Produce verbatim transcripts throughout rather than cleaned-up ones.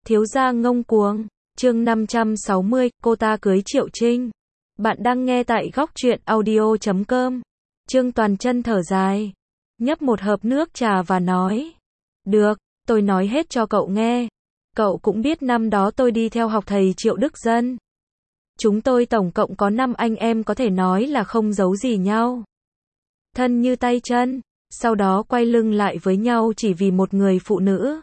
Thiếu gia ngông cuồng, chương năm trăm sáu mươi, cô ta cưới Triệu Trinh. Bạn đang nghe tại góc truyện audio chấm com. Trương Toàn Chân thở dài, nhấp một hớp nước trà và nói, được, tôi nói hết cho cậu nghe. Cậu cũng biết năm đó tôi đi theo học thầy Triệu Đức Dân. Chúng tôi tổng cộng có năm anh em, có thể nói là không giấu gì nhau. Thân như tay chân, sau đó quay lưng lại với nhau chỉ vì một người phụ nữ.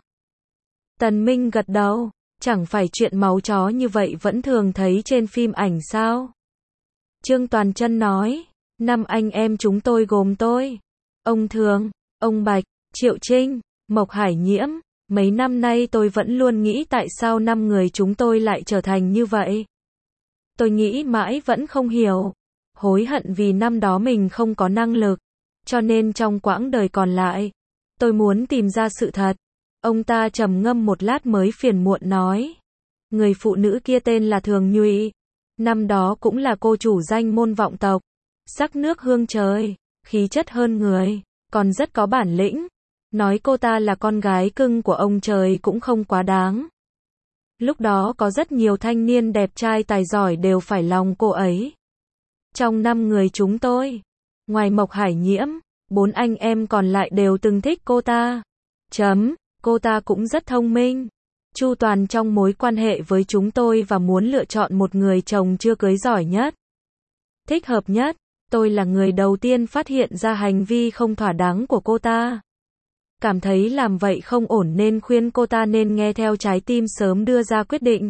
Tần Minh gật đầu, chẳng phải chuyện máu chó như vậy vẫn thường thấy trên phim ảnh sao? Trương Toàn Chân nói, năm anh em chúng tôi gồm tôi, ông Thường, ông Bạch, Triệu Trinh, Mộc Hải Nhiễm. Mấy năm nay tôi vẫn luôn nghĩ tại sao năm người chúng tôi lại trở thành như vậy. Tôi nghĩ mãi vẫn không hiểu. Hối hận vì năm đó mình không có năng lực. Cho nên trong quãng đời còn lại, tôi muốn tìm ra sự thật. Ông ta trầm ngâm một lát mới phiền muộn nói. Người phụ nữ kia tên là Thường Nhụy. Năm đó cũng là cô chủ danh môn vọng tộc. Sắc nước hương trời, khí chất hơn người, còn rất có bản lĩnh. Nói cô ta là con gái cưng của ông trời cũng không quá đáng. Lúc đó có rất nhiều thanh niên đẹp trai tài giỏi đều phải lòng cô ấy. Trong năm người chúng tôi, ngoài Mộc Hải Nhiễm, bốn anh em còn lại đều từng thích cô ta. Chấm, cô ta cũng rất thông minh, chu toàn trong mối quan hệ với chúng tôi và muốn lựa chọn một người chồng chưa cưới giỏi nhất, thích hợp nhất. Tôi là người đầu tiên phát hiện ra hành vi không thỏa đáng của cô ta. Cảm thấy làm vậy không ổn nên khuyên cô ta nên nghe theo trái tim, sớm đưa ra quyết định.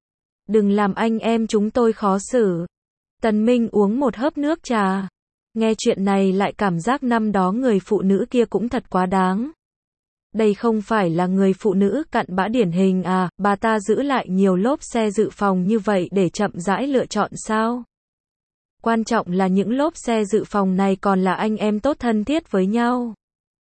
Đừng làm anh em chúng tôi khó xử. Tần Minh uống một hớp nước trà. Nghe chuyện này lại cảm giác năm đó người phụ nữ kia cũng thật quá đáng. Đây không phải là người phụ nữ cặn bã điển hình à, bà ta giữ lại nhiều lốp xe dự phòng như vậy để chậm rãi lựa chọn sao? Quan trọng là những lốp xe dự phòng này còn là anh em tốt thân thiết với nhau.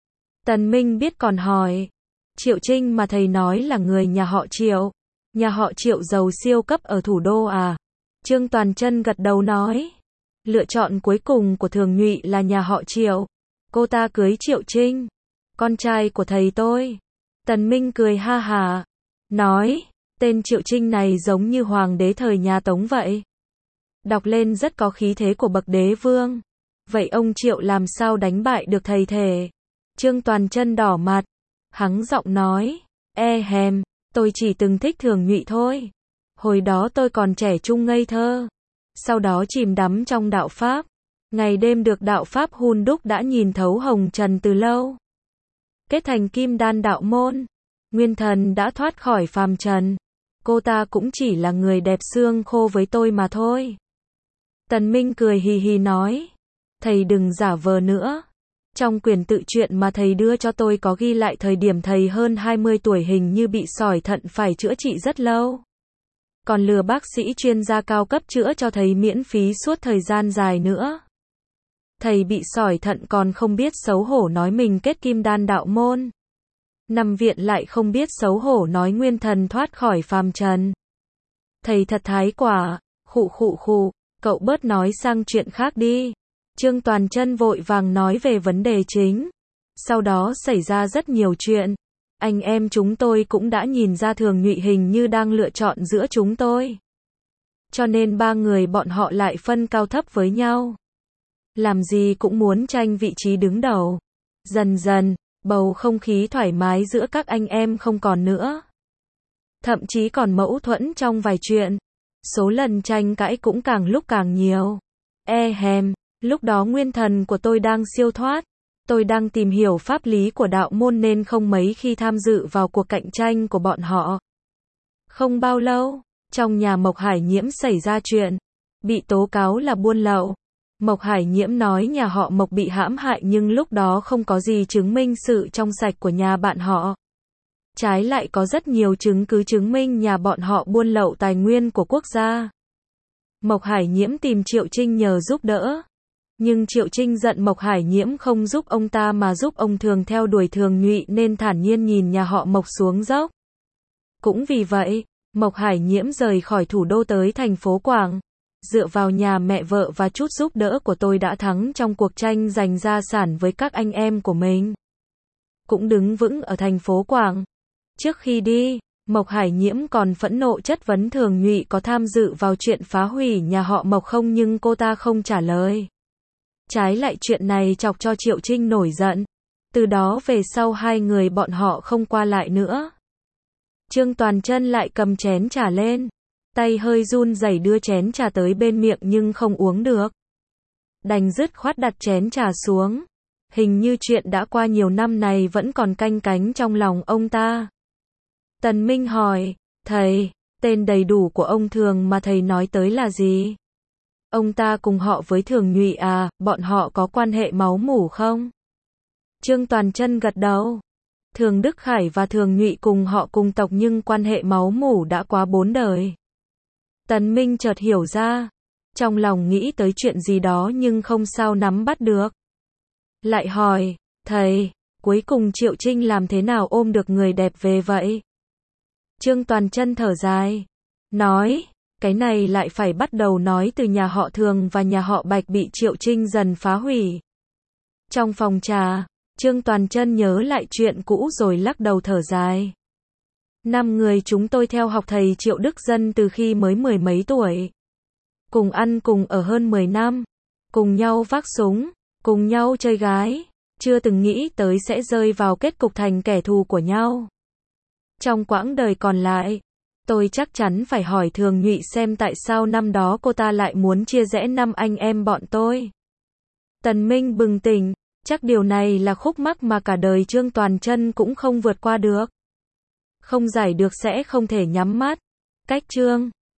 Tần Minh biết còn hỏi, Triệu Trinh mà thầy nói là người nhà họ Triệu, nhà họ Triệu giàu siêu cấp ở thủ đô à? Trương Toàn Chân gật đầu nói, lựa chọn cuối cùng của Thường Nhụy là nhà họ Triệu, cô ta cưới Triệu Trinh, con trai của thầy tôi. Tần Minh cười ha hà, nói, tên Triệu Trinh này giống như hoàng đế thời nhà Tống vậy. Đọc lên rất có khí thế của bậc đế vương. Vậy ông Triệu làm sao đánh bại được thầy thể? Trương Toàn Chân đỏ mặt, hắng giọng nói, e hèm, tôi chỉ từng thích Thường Nhụy thôi. Hồi đó tôi còn trẻ trung ngây thơ. Sau đó chìm đắm trong đạo Pháp. Ngày đêm được đạo Pháp hun đúc đã nhìn thấu hồng trần từ lâu. Kết thành kim đan đạo môn. Nguyên thần đã thoát khỏi phàm trần. Cô ta cũng chỉ là người đẹp xương khô với tôi mà thôi. Tần Minh cười hì hì nói, thầy đừng giả vờ nữa. Trong quyển tự truyện mà thầy đưa cho tôi có ghi lại thời điểm thầy hơn hai mươi tuổi hình như bị sỏi thận phải chữa trị rất lâu. Còn lừa bác sĩ chuyên gia cao cấp chữa cho thầy miễn phí suốt thời gian dài nữa. Thầy bị sỏi thận còn không biết xấu hổ nói mình kết kim đan đạo môn. Nằm viện lại không biết xấu hổ nói nguyên thần thoát khỏi phàm trần. Thầy thật thái quả, khụ khụ khụ, cậu bớt nói sang chuyện khác đi. Trương Toàn Chân vội vàng nói về vấn đề chính. Sau đó xảy ra rất nhiều chuyện. Anh em chúng tôi cũng đã nhìn ra Thường Nhụy hình như đang lựa chọn giữa chúng tôi. Cho nên ba người bọn họ lại phân cao thấp với nhau. Làm gì cũng muốn tranh vị trí đứng đầu. Dần dần, bầu không khí thoải mái giữa các anh em không còn nữa. Thậm chí còn mâu thuẫn trong vài chuyện. Số lần tranh cãi cũng càng lúc càng nhiều. E hèm. Lúc đó nguyên thần của tôi đang siêu thoát, tôi đang tìm hiểu pháp lý của đạo môn nên không mấy khi tham dự vào cuộc cạnh tranh của bọn họ. Không bao lâu, trong nhà Mộc Hải Nhiễm xảy ra chuyện, bị tố cáo là buôn lậu. Mộc Hải Nhiễm nói nhà họ Mộc bị hãm hại nhưng lúc đó không có gì chứng minh sự trong sạch của nhà bạn họ. Trái lại có rất nhiều chứng cứ chứng minh nhà bọn họ buôn lậu tài nguyên của quốc gia. Mộc Hải Nhiễm tìm Triệu Trinh nhờ giúp đỡ. Nhưng Triệu Trinh giận Mộc Hải Nhiễm không giúp ông ta mà giúp ông Thường theo đuổi Thường Nhụy nên thản nhiên nhìn nhà họ Mộc xuống dốc. Cũng vì vậy, Mộc Hải Nhiễm rời khỏi thủ đô tới thành phố Quảng. Dựa vào nhà mẹ vợ và chút giúp đỡ của tôi đã thắng trong cuộc tranh giành gia sản với các anh em của mình. Cũng đứng vững ở thành phố Quảng. Trước khi đi, Mộc Hải Nhiễm còn phẫn nộ chất vấn Thường Nhụy có tham dự vào chuyện phá hủy nhà họ Mộc không, nhưng cô ta không trả lời. Trái lại chuyện này chọc cho Triệu Trinh nổi giận. Từ đó về sau hai người bọn họ không qua lại nữa. Trương Toàn Chân lại cầm chén trà lên. Tay hơi run rẩy đưa chén trà tới bên miệng nhưng không uống được. Đành dứt khoát đặt chén trà xuống. Hình như chuyện đã qua nhiều năm này vẫn còn canh cánh trong lòng ông ta. Tần Minh hỏi, thầy, tên đầy đủ của ông Thường mà thầy nói tới là gì? Ông ta cùng họ với Thường Nhụy à, bọn họ có quan hệ máu mủ không? Trương Toàn Chân gật đầu. Thường Đức Khải và Thường Nhụy cùng họ cùng tộc nhưng quan hệ máu mủ đã quá bốn đời. Tần Minh chợt hiểu ra. Trong lòng nghĩ tới chuyện gì đó nhưng không sao nắm bắt được. Lại hỏi, thầy, cuối cùng Triệu Trinh làm thế nào ôm được người đẹp về vậy? Trương Toàn Chân thở dài. Nói, cái này lại phải bắt đầu nói từ nhà họ Thường và nhà họ Bạch bị Triệu Trinh dần phá hủy. Trong phòng trà, Trương Toàn Chân nhớ lại chuyện cũ rồi lắc đầu thở dài. Năm người chúng tôi theo học thầy Triệu Đức Dân từ khi mới mười mấy tuổi. Cùng ăn cùng ở hơn mười năm. Cùng nhau vác súng. Cùng nhau chơi gái. Chưa từng nghĩ tới sẽ rơi vào kết cục thành kẻ thù của nhau. Trong quãng đời còn lại, tôi chắc chắn phải hỏi Thường Nhụy xem tại sao năm đó cô ta lại muốn chia rẽ năm anh em bọn tôi. Tần Minh bừng tỉnh. Chắc điều này là khúc mắc mà cả đời Trương Toàn Chân cũng không vượt qua được. Không giải được sẽ không thể nhắm mắt. Cách chương